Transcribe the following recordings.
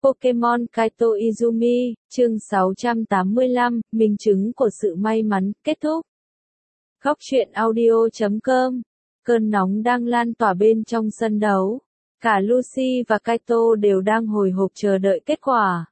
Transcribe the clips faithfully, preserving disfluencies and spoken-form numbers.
Pokemon Kaito Izumi, chương sáu trăm tám mươi lăm, minh chứng của sự may mắn, kết thúc. Góc truyện audio chấm com. Cơn nóng đang lan tỏa bên trong sân đấu. Cả Lucy và Kaito đều đang hồi hộp chờ đợi kết quả.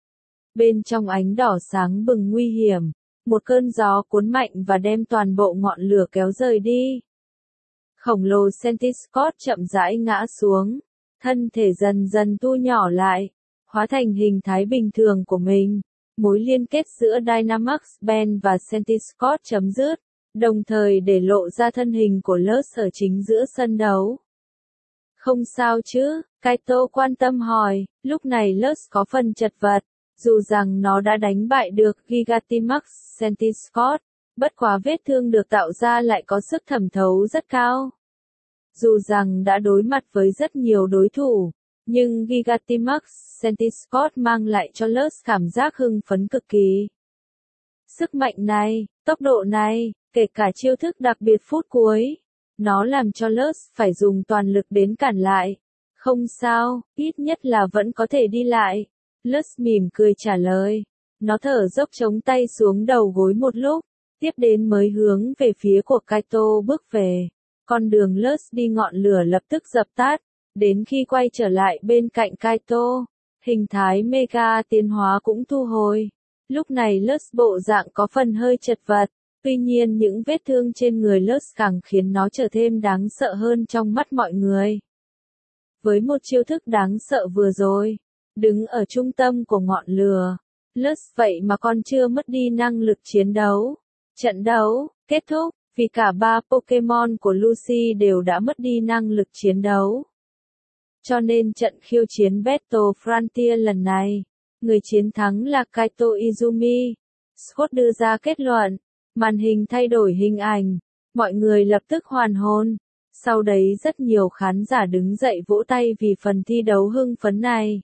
Bên trong ánh đỏ sáng bừng nguy hiểm, một cơn gió cuốn mạnh và đem toàn bộ ngọn lửa kéo rời đi. Khổng lồ Centiskorch chậm rãi ngã xuống, thân thể dần dần thu nhỏ lại, hóa thành hình thái bình thường của mình. Mối liên kết giữa Dynamax Band và Centiskorch chấm dứt, đồng thời để lộ ra thân hình của Lutz ở chính giữa sân đấu. Không sao chứ? Kaito quan tâm hỏi, lúc này Lutz có phần chật vật, dù rằng nó đã đánh bại được Gigantamax Centiskorch, bất quá vết thương được tạo ra lại có sức thẩm thấu rất cao. Dù rằng đã đối mặt với rất nhiều đối thủ, nhưng Gigantamax Centiskorch mang lại cho Lutz cảm giác hưng phấn cực kỳ. Sức mạnh này, tốc độ này, kể cả chiêu thức đặc biệt phút cuối, nó làm cho Lutz phải dùng toàn lực đến cản lại. Không sao, ít nhất là vẫn có thể đi lại. Lutz mỉm cười trả lời. Nó thở dốc chống tay xuống đầu gối một lúc, tiếp đến mới hướng về phía của Kaito bước về. Con đường Lutz đi ngọn lửa lập tức dập tắt, đến khi quay trở lại bên cạnh Kaito, hình thái Mega tiến hóa cũng thu hồi. Lúc này Lutz bộ dạng có phần hơi chật vật, tuy nhiên những vết thương trên người Lutz càng khiến nó trở thêm đáng sợ hơn trong mắt mọi người. Với một chiêu thức đáng sợ vừa rồi, đứng ở trung tâm của ngọn lửa, Lutz vậy mà còn chưa mất đi năng lực chiến đấu. Trận đấu kết thúc, vì cả ba Pokemon của Lucy đều đã mất đi năng lực chiến đấu. Cho nên trận khiêu chiến Battle Frontier lần này, người chiến thắng là Kaito Izumi. Scott đưa ra kết luận, màn hình thay đổi hình ảnh, mọi người lập tức hoàn hồn. Sau đấy rất nhiều khán giả đứng dậy vỗ tay vì phần thi đấu hưng phấn này.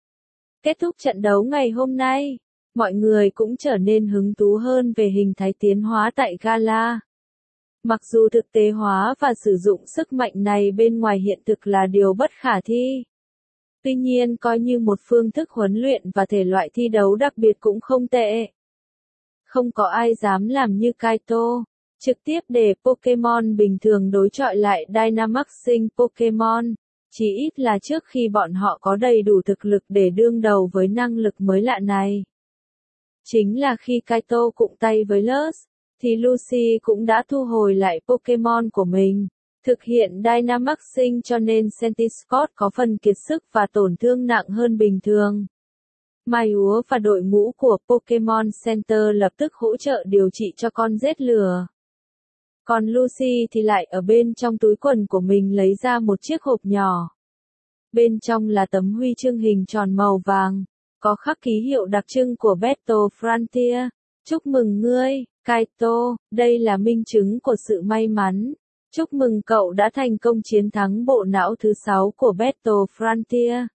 Kết thúc trận đấu ngày hôm nay, mọi người cũng trở nên hứng thú hơn về hình thái tiến hóa tại Gala. Mặc dù thực tế hóa và sử dụng sức mạnh này bên ngoài hiện thực là điều bất khả thi. Tuy nhiên coi như một phương thức huấn luyện và thể loại thi đấu đặc biệt cũng không tệ. Không có ai dám làm như Kaito, trực tiếp để Pokemon bình thường đối chọi lại Dynamaxing Pokemon, chỉ ít là trước khi bọn họ có đầy đủ thực lực để đương đầu với năng lực mới lạ này. Chính là khi Kaito cụng tay với Lutz, thì Lucy cũng đã thu hồi lại Pokemon của mình, thực hiện Dynamaxing cho nên Centiskorch có phần kiệt sức và tổn thương nặng hơn bình thường. Mai Úa và đội ngũ của Pokemon Center lập tức hỗ trợ điều trị cho con rết lửa. Còn Lucy thì lại ở bên trong túi quần của mình lấy ra một chiếc hộp nhỏ. Bên trong là tấm huy chương hình tròn màu vàng, có khắc ký hiệu đặc trưng của Battle Frontier. Chúc mừng ngươi, Kaito, đây là minh chứng của sự may mắn. Chúc mừng cậu đã thành công chiến thắng bộ não thứ sáu của Battle Frontier.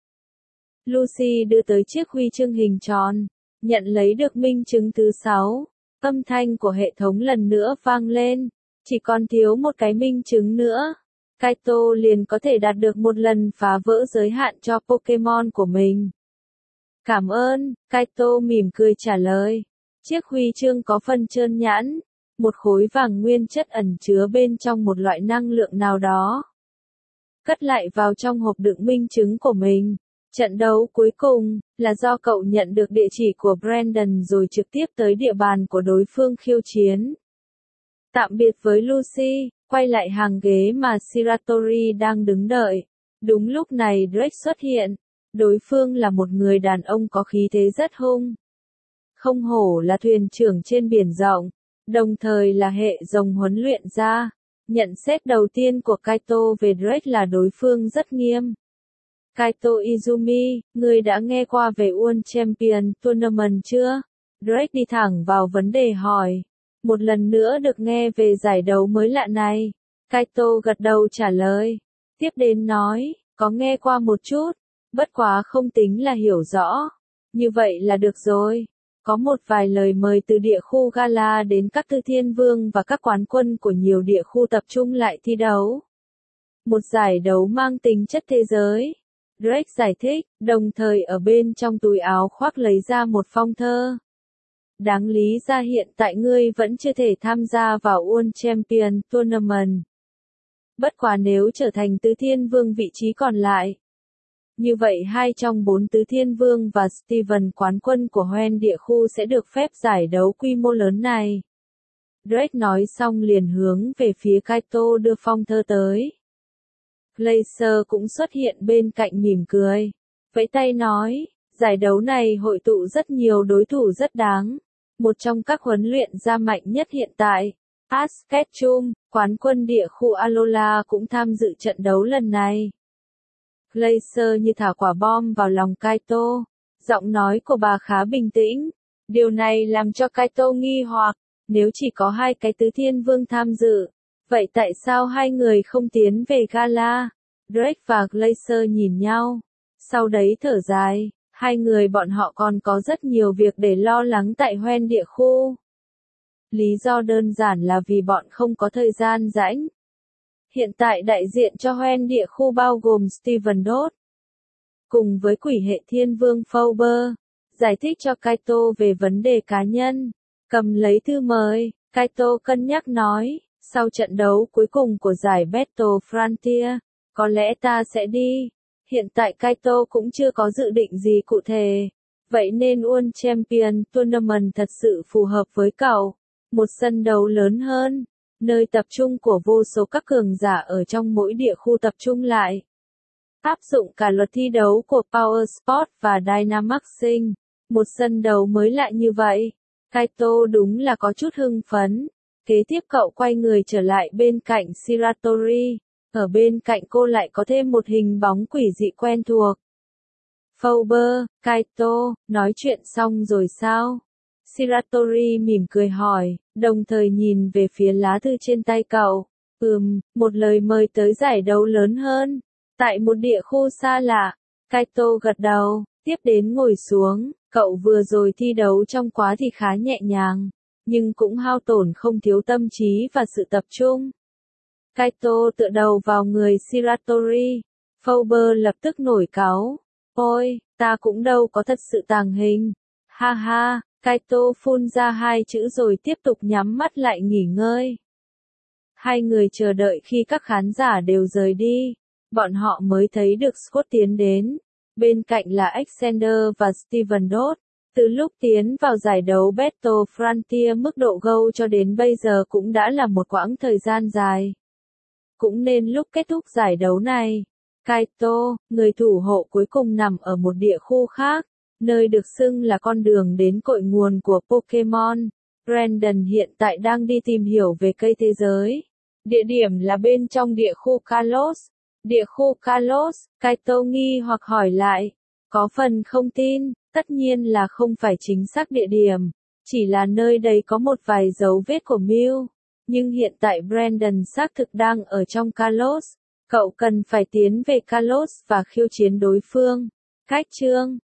Lucy đưa tới chiếc huy chương hình tròn, nhận lấy được minh chứng thứ sáu. Âm thanh của hệ thống lần nữa vang lên, chỉ còn thiếu một cái minh chứng nữa. Kaito liền có thể đạt được một lần phá vỡ giới hạn cho Pokemon của mình. Cảm ơn, Kaito mỉm cười trả lời. Chiếc huy chương có phần trơn nhẵn, một khối vàng nguyên chất ẩn chứa bên trong một loại năng lượng nào đó. Cất lại vào trong hộp đựng minh chứng của mình. Trận đấu cuối cùng là do cậu nhận được địa chỉ của Brandon rồi trực tiếp tới địa bàn của đối phương khiêu chiến. Tạm biệt với Lucy, quay lại hàng ghế mà Shiratori đang đứng đợi. Đúng lúc này Drake xuất hiện. Đối phương là một người đàn ông có khí thế rất hung. Không hổ là thuyền trưởng trên biển rộng, đồng thời là hệ rồng huấn luyện ra. Nhận xét đầu tiên của Kaito về Drake là đối phương rất nghiêm. Kaito Izumi, ngươi đã nghe qua về World Champion Tournament chưa? Drake đi thẳng vào vấn đề hỏi. Một lần nữa được nghe về giải đấu mới lạ này. Kaito gật đầu trả lời. Tiếp đến nói, có nghe qua một chút, bất quá không tính là hiểu rõ. Như vậy là được rồi. Có một vài lời mời từ địa khu Gala đến các tư thiên vương và các quán quân của nhiều địa khu tập trung lại thi đấu. Một giải đấu mang tính chất thế giới. Drake giải thích, đồng thời ở bên trong túi áo khoác lấy ra một phong thơ. Đáng lý ra hiện tại ngươi vẫn chưa thể tham gia vào World Champion Tournament. Bất quá nếu trở thành tứ thiên vương vị trí còn lại. Như vậy hai trong bốn tứ thiên vương và Steven quán quân của Hoen địa khu sẽ được phép giải đấu quy mô lớn này. Drake nói xong liền hướng về phía Kaito đưa phong thơ tới. Glacier cũng xuất hiện bên cạnh mỉm cười. Vẫy tay nói, giải đấu này hội tụ rất nhiều đối thủ rất đáng. Một trong các huấn luyện gia mạnh nhất hiện tại, Ash Ketchum, quán quân địa khu Alola cũng tham dự trận đấu lần này. Glacier như thả quả bom vào lòng Kaito. Giọng nói của bà khá bình tĩnh. Điều này làm cho Kaito nghi hoặc, nếu chỉ có hai cái tứ thiên vương tham dự, vậy tại sao hai người không tiến về gala? Drake và Glacier nhìn nhau. Sau đấy thở dài, hai người bọn họ còn có rất nhiều việc để lo lắng tại Hoen địa khu. Lý do đơn giản là vì bọn không có thời gian rảnh. Hiện tại đại diện cho Hoen địa khu bao gồm Steven Dot, cùng với quỷ hệ thiên vương Fauber, giải thích cho Kaito về vấn đề cá nhân. Cầm lấy thư mời, Kaito cân nhắc nói, sau trận đấu cuối cùng của giải Battle Frontier, có lẽ ta sẽ đi. Hiện tại Kaito cũng chưa có dự định gì cụ thể, vậy nên World Champion Tournament thật sự phù hợp với cậu. Một sân đấu lớn hơn, nơi tập trung của vô số các cường giả ở trong mỗi địa khu tập trung lại. Áp dụng cả luật thi đấu của Power Sport và Dynamaxing, một sân đấu mới lạ như vậy. Kaito đúng là có chút hưng phấn. Kế tiếp cậu quay người trở lại bên cạnh Shiratori. Ở bên cạnh cô lại có thêm một hình bóng quỷ dị quen thuộc. Fauber, Kaito, nói chuyện xong rồi sao? Shiratori mỉm cười hỏi, đồng thời nhìn về phía lá thư trên tay cậu. Ừm, một lời mời tới giải đấu lớn hơn. Tại một địa khu xa lạ. Kaito gật đầu, tiếp đến ngồi xuống. Cậu vừa rồi thi đấu trong quá thì khá nhẹ nhàng, nhưng cũng hao tổn không thiếu tâm trí và sự tập trung. Kaito tựa đầu vào người Shiratori. Fauber lập tức nổi cáu. Ôi, ta cũng đâu có thật sự tàng hình. Ha ha, Kaito phun ra hai chữ rồi tiếp tục nhắm mắt lại nghỉ ngơi. Hai người chờ đợi khi các khán giả đều rời đi. Bọn họ mới thấy được Scott tiến đến. Bên cạnh là Alexander và Steven Dot. Từ lúc tiến vào giải đấu Battle Frontier mức độ Go cho đến bây giờ cũng đã là một quãng thời gian dài. Cũng nên lúc kết thúc giải đấu này. Kaito, người thủ hộ cuối cùng nằm ở một địa khu khác, nơi được xưng là con đường đến cội nguồn của Pokemon. Brandon hiện tại đang đi tìm hiểu về cây thế giới. Địa điểm là bên trong địa khu Kalos. Địa khu Kalos, Kaito nghi hoặc hỏi lại. Có phần không tin, tất nhiên là không phải chính xác địa điểm. Chỉ là nơi đây có một vài dấu vết của Mew. Nhưng hiện tại Brandon xác thực đang ở trong Kalos. Cậu cần phải tiến về Kalos và khiêu chiến đối phương. Cách chương